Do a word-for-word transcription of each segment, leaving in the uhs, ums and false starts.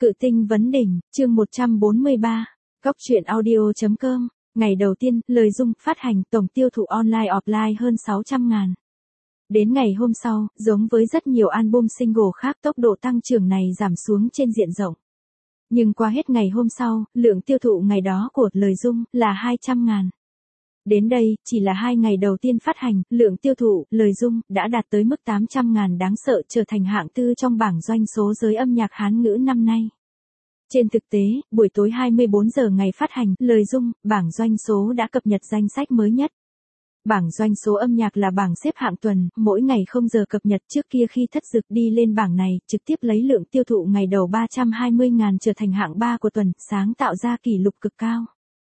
Cự tinh vấn đỉnh, chương một trăm bốn mươi ba, Cóc truyện audio chấm com, ngày đầu tiên, lời Dung phát hành tổng tiêu thụ online offline hơn sáu trăm ngàn. Đến ngày hôm sau, giống với rất nhiều album single khác tốc độ tăng trưởng này giảm xuống trên diện rộng. Nhưng qua hết ngày hôm sau, lượng tiêu thụ ngày đó của lời Dung là hai trăm ngàn. Đến đây, chỉ là hai ngày đầu tiên phát hành, lượng tiêu thụ, lời Dung, đã đạt tới mức tám trăm ngàn đáng sợ trở thành hạng tư trong bảng doanh số giới âm nhạc Hán ngữ năm nay. Trên thực tế, buổi tối hai mươi bốn giờ ngày phát hành, lời Dung, bảng doanh số đã cập nhật danh sách mới nhất. Bảng doanh số âm nhạc là bảng xếp hạng tuần, mỗi ngày không giờ cập nhật trước kia khi Thất Dực đi lên bảng này, trực tiếp lấy lượng tiêu thụ ngày đầu ba trăm hai mươi ngàn trở thành hạng ba của tuần, sáng tạo ra kỷ lục cực cao.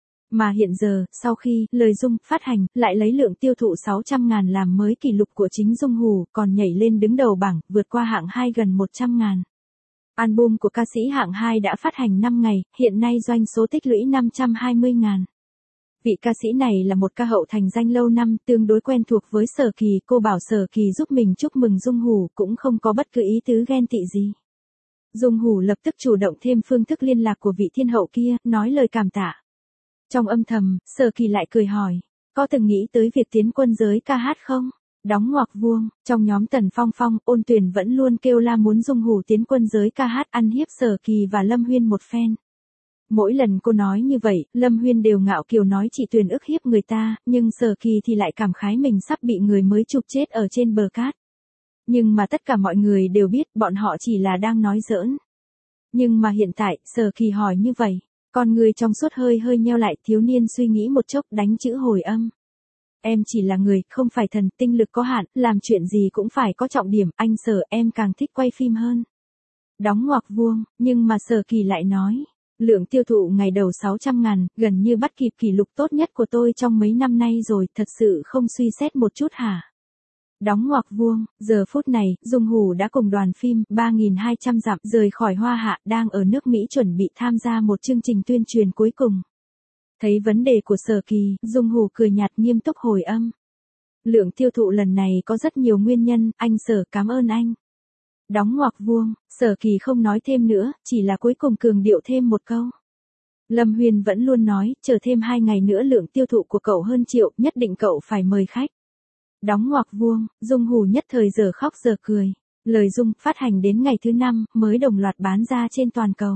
Mà hiện giờ, sau khi lời Dung phát hành, lại lấy lượng tiêu thụ sáu trăm ngàn làm mới kỷ lục của chính Dung Hù, còn nhảy lên đứng đầu bảng, vượt qua hạng hai gần một trăm ngàn. Album của ca sĩ hạng hai đã phát hành năm ngày, hiện nay doanh số tích lũy năm trăm hai mươi ngàn. Vị ca sĩ này là một ca hậu thành danh lâu năm, tương đối quen thuộc với Sở Kỳ, cô bảo Sở Kỳ giúp mình chúc mừng Dung Hù, cũng không có bất cứ ý tứ ghen tị gì. Dung Hù lập tức chủ động thêm phương thức liên lạc của vị thiên hậu kia, nói lời cảm tạ. Trong âm thầm, Sở Kỳ lại cười hỏi, có từng nghĩ tới việc tiến quân giới ca hát không? Đóng ngoặc vuông, trong nhóm Tần Phong Phong, Ôn Tuyền vẫn luôn kêu la muốn Dung Hù tiến quân giới ca hát ăn hiếp Sở Kỳ và Lâm Huyên một phen. Mỗi lần cô nói như vậy, Lâm Huyên đều ngạo kiều nói chị Tuyền ức hiếp người ta, nhưng Sở Kỳ thì lại cảm khái mình sắp bị người mới chụp chết ở trên bờ cát. Nhưng mà tất cả mọi người đều biết bọn họ chỉ là đang nói giỡn. Nhưng mà hiện tại, Sở Kỳ hỏi như vậy, con người trong suốt hơi hơi nheo lại, thiếu niên suy nghĩ một chốc đánh chữ hồi âm. Em chỉ là người, không phải thần, tinh lực có hạn, làm chuyện gì cũng phải có trọng điểm, anh Sở em càng thích quay phim hơn. Đóng ngoặc vuông, nhưng mà Sở Kỳ lại nói, lượng tiêu thụ ngày đầu sáu trăm ngàn, gần như bắt kịp kỷ lục tốt nhất của tôi trong mấy năm nay rồi, thật sự không suy xét một chút hả? Đóng ngoặc vuông, giờ phút này, Dung Hù đã cùng đoàn phim ba nghìn hai trăm dặm rời khỏi Hoa Hạ, đang ở nước Mỹ chuẩn bị tham gia một chương trình tuyên truyền cuối cùng. Thấy vấn đề của Sở Kỳ, Dung Hù cười nhạt nghiêm túc hồi âm. Lượng tiêu thụ lần này có rất nhiều nguyên nhân, anh Sở cảm ơn anh. Đóng ngoặc vuông, Sở Kỳ không nói thêm nữa, chỉ là cuối cùng cường điệu thêm một câu. Lâm Huyên vẫn luôn nói, chờ thêm hai ngày nữa lượng tiêu thụ của cậu hơn triệu, nhất định cậu phải mời khách. Đóng ngoặc vuông, Dung Hù nhất thời giờ khóc giờ cười. Lời Dung phát hành đến ngày thứ năm, mới đồng loạt bán ra trên toàn cầu.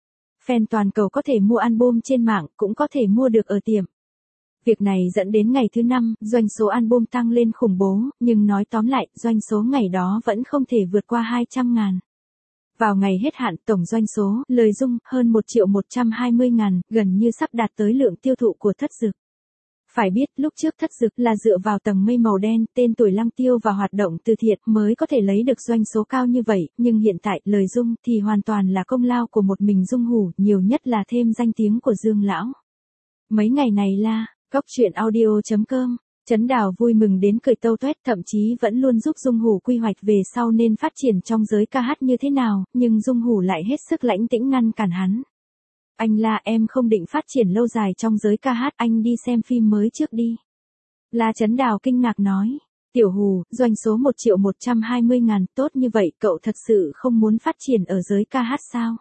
Fan toàn cầu có thể mua album trên mạng, cũng có thể mua được ở tiệm. Việc này dẫn đến ngày thứ năm, doanh số album tăng lên khủng bố, nhưng nói tóm lại, doanh số ngày đó vẫn không thể vượt qua hai trăm ngàn. Vào ngày hết hạn, tổng doanh số, lời Dung, hơn một triệu một trăm hai mươi ngàn, gần như sắp đạt tới lượng tiêu thụ của Thất Dực. Phải biết, lúc trước Thất Dực là dựa vào tầng mây màu đen, tên tuổi Lăng Tiêu và hoạt động từ thiện mới có thể lấy được doanh số cao như vậy, nhưng hiện tại, lời Dung thì hoàn toàn là công lao của một mình Dung Hù, nhiều nhất là thêm danh tiếng của Dương Lão. Mấy ngày này là, Cóc truyện audio chấm com, Trấn Đào vui mừng đến cười tâu tuét, thậm chí vẫn luôn giúp Dung Hù quy hoạch về sau nên phát triển trong giới ca hát như thế nào, nhưng Dung Hù lại hết sức lãnh tĩnh ngăn cản hắn. Anh La em không định phát triển lâu dài trong giới ca hát, anh đi xem phim mới trước đi. La Trấn Đào kinh ngạc nói, Tiểu Hù, doanh số một triệu một trăm hai mươi ngàn, tốt như vậy, cậu thật sự không muốn phát triển ở giới ca hát sao?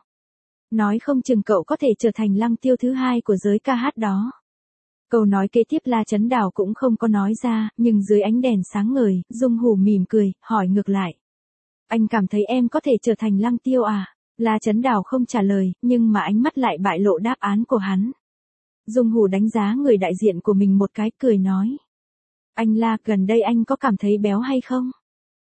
Nói không chừng cậu có thể trở thành Lăng Tiêu thứ hai của giới ca hát đó. Câu nói kế tiếp La Trấn Đào cũng không có nói ra, nhưng dưới ánh đèn sáng ngời, Dung Hù mỉm cười, hỏi ngược lại. Anh cảm thấy em có thể trở thành Lăng Tiêu à? La Trấn Đào không trả lời, nhưng mà ánh mắt lại bại lộ đáp án của hắn. Dung Hù đánh giá người đại diện của mình một cái, cười nói. Anh La, gần đây anh có cảm thấy béo hay không?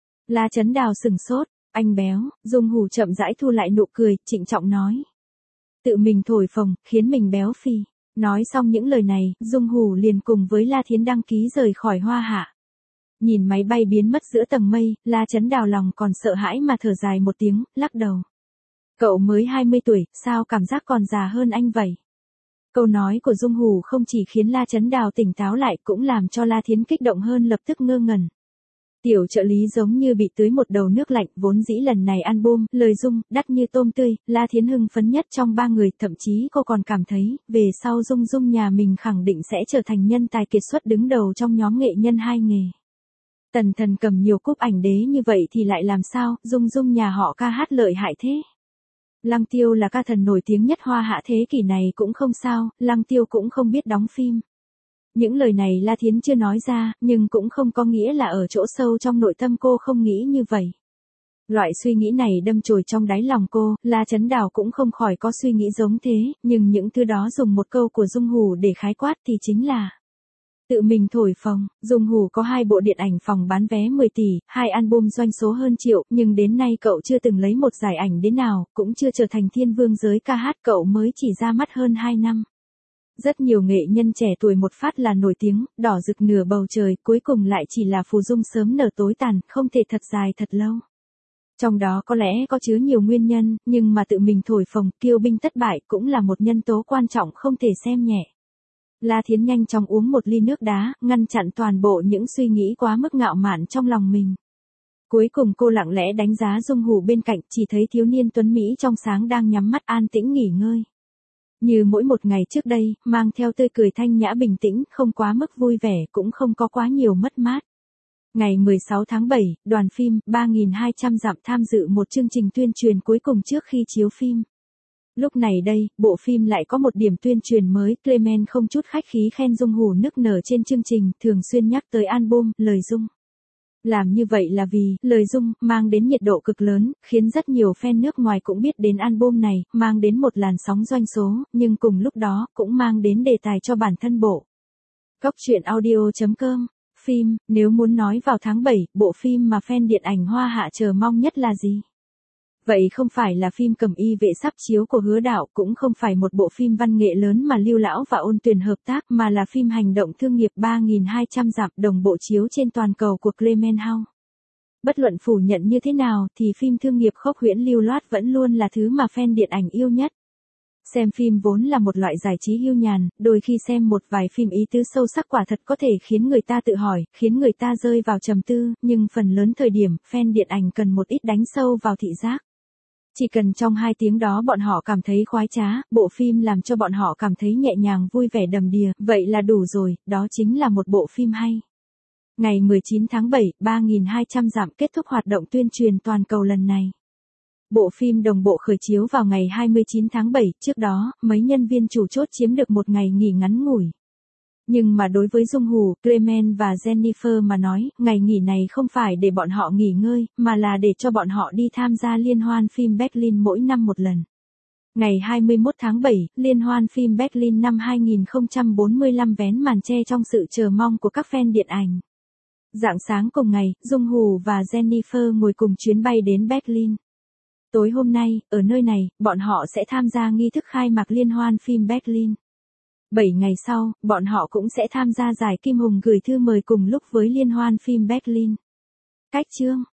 La Trấn Đào sừng sốt, anh béo, Dung Hù chậm rãi thu lại nụ cười, trịnh trọng nói. Tự mình thổi phồng, khiến mình béo phì. Nói xong những lời này, Dung Hù liền cùng với La Thiến đăng ký rời khỏi Hoa Hạ. Nhìn máy bay biến mất giữa tầng mây, La Trấn Đào lòng còn sợ hãi mà thở dài một tiếng, lắc đầu. Cậu mới hai mươi tuổi, sao cảm giác còn già hơn anh vậy? Câu nói của Dung Hù không chỉ khiến La Trấn Đào tỉnh táo lại, cũng làm cho La Thiến kích động hơn, lập tức ngơ ngẩn. Tiểu trợ lý giống như bị tưới một đầu nước lạnh, vốn dĩ lần này album, lời Dung, đắt như tôm tươi, La Thiến hưng phấn nhất trong ba người, thậm chí cô còn cảm thấy, về sau Dung Dung nhà mình khẳng định sẽ trở thành nhân tài kiệt xuất đứng đầu trong nhóm nghệ nhân hai nghề. Tần Thần cầm nhiều cúp ảnh đế như vậy thì lại làm sao, Dung Dung nhà họ ca hát lợi hại thế? Lăng Tiêu là ca thần nổi tiếng nhất Hoa Hạ thế kỷ này cũng không sao, Lăng Tiêu cũng không biết đóng phim. Những lời này La Thiến chưa nói ra, nhưng cũng không có nghĩa là ở chỗ sâu trong nội tâm cô không nghĩ như vậy. Loại suy nghĩ này đâm chồi trong đáy lòng cô, La Chấn Đào cũng không khỏi có suy nghĩ giống thế, nhưng những thứ đó dùng một câu của Dung Hủ để khái quát thì chính là tự mình thổi phồng. Dung Hủ có hai bộ điện ảnh phòng bán vé mười tỷ, hai album doanh số hơn triệu, nhưng đến nay cậu chưa từng lấy một giải ảnh đến nào, cũng chưa trở thành thiên vương giới ca hát, cậu mới chỉ ra mắt hơn hai năm. Rất nhiều nghệ nhân trẻ tuổi một phát là nổi tiếng, đỏ rực nửa bầu trời, cuối cùng lại chỉ là phù dung sớm nở tối tàn, không thể thật dài thật lâu. Trong đó có lẽ có chứa nhiều nguyên nhân, nhưng mà tự mình thổi phồng, kiêu binh thất bại cũng là một nhân tố quan trọng không thể xem nhẹ. La Thiến nhanh chóng uống một ly nước đá, ngăn chặn toàn bộ những suy nghĩ quá mức ngạo mạn trong lòng mình. Cuối cùng cô lặng lẽ đánh giá Dung Hủ bên cạnh, chỉ thấy thiếu niên tuấn Mỹ trong sáng đang nhắm mắt an tĩnh nghỉ ngơi. Như mỗi một ngày trước đây, mang theo tươi cười thanh nhã bình tĩnh, không quá mức vui vẻ, cũng không có quá nhiều mất mát. Ngày mười sáu tháng bảy, đoàn phim ba nghìn hai trăm dặm tham dự một chương trình tuyên truyền cuối cùng trước khi chiếu phim. Lúc này đây, bộ phim lại có một điểm tuyên truyền mới, Clement không chút khách khí khen Dung Hủ nức nở trên chương trình, thường xuyên nhắc tới album, lời Dung. Làm như vậy là vì, lời Dung, mang đến nhiệt độ cực lớn, khiến rất nhiều fan nước ngoài cũng biết đến album này, mang đến một làn sóng doanh số, nhưng cùng lúc đó, cũng mang đến đề tài cho bản thân bộ. Góc truyện audio chấm com. Phim, nếu muốn nói vào tháng bảy, bộ phim mà fan điện ảnh Hoa Hạ chờ mong nhất là gì? Vậy không phải là phim Cẩm Y Vệ sắp chiếu của Hứa Đạo, cũng không phải một bộ phim văn nghệ lớn mà Lưu Lão và Ôn Tuyền hợp tác, mà là phim hành động thương nghiệp ba nghìn hai trăm dặm đồng bộ chiếu trên toàn cầu của Clement House. Bất luận phủ nhận như thế nào thì phim thương nghiệp khốc huyễn lưu loát vẫn luôn là thứ mà fan điện ảnh yêu nhất. Xem phim vốn là một loại giải trí hưu nhàn, đôi khi xem một vài phim ý tứ sâu sắc quả thật có thể khiến người ta tự hỏi, khiến người ta rơi vào trầm tư, nhưng phần lớn thời điểm, fan điện ảnh cần một ít đánh sâu vào thị giác. Chỉ cần trong hai tiếng đó bọn họ cảm thấy khoái trá, bộ phim làm cho bọn họ cảm thấy nhẹ nhàng vui vẻ đầm đìa, vậy là đủ rồi, đó chính là một bộ phim hay. Ngày mười chín tháng bảy, ba nghìn hai trăm dặm kết thúc hoạt động tuyên truyền toàn cầu lần này. Bộ phim đồng bộ khởi chiếu vào ngày hai mươi chín tháng bảy, trước đó, mấy nhân viên chủ chốt chiếm được một ngày nghỉ ngắn ngủi. Nhưng mà đối với Dung Hủ, Clement và Jennifer mà nói, ngày nghỉ này không phải để bọn họ nghỉ ngơi, mà là để cho bọn họ đi tham gia liên hoan phim Berlin mỗi năm một lần. Ngày hai mươi mốt tháng bảy, liên hoan phim Berlin năm hai nghìn không trăm bốn mươi lăm vén màn che trong sự chờ mong của các fan điện ảnh. Rạng sáng cùng ngày, Dung Hủ và Jennifer ngồi cùng chuyến bay đến Berlin. Tối hôm nay, ở nơi này, bọn họ sẽ tham gia nghi thức khai mạc liên hoan phim Berlin. Bảy ngày sau, bọn họ cũng sẽ tham gia giải Kim Hùng gửi thư mời cùng lúc với liên hoan phim Berlin. Cách chương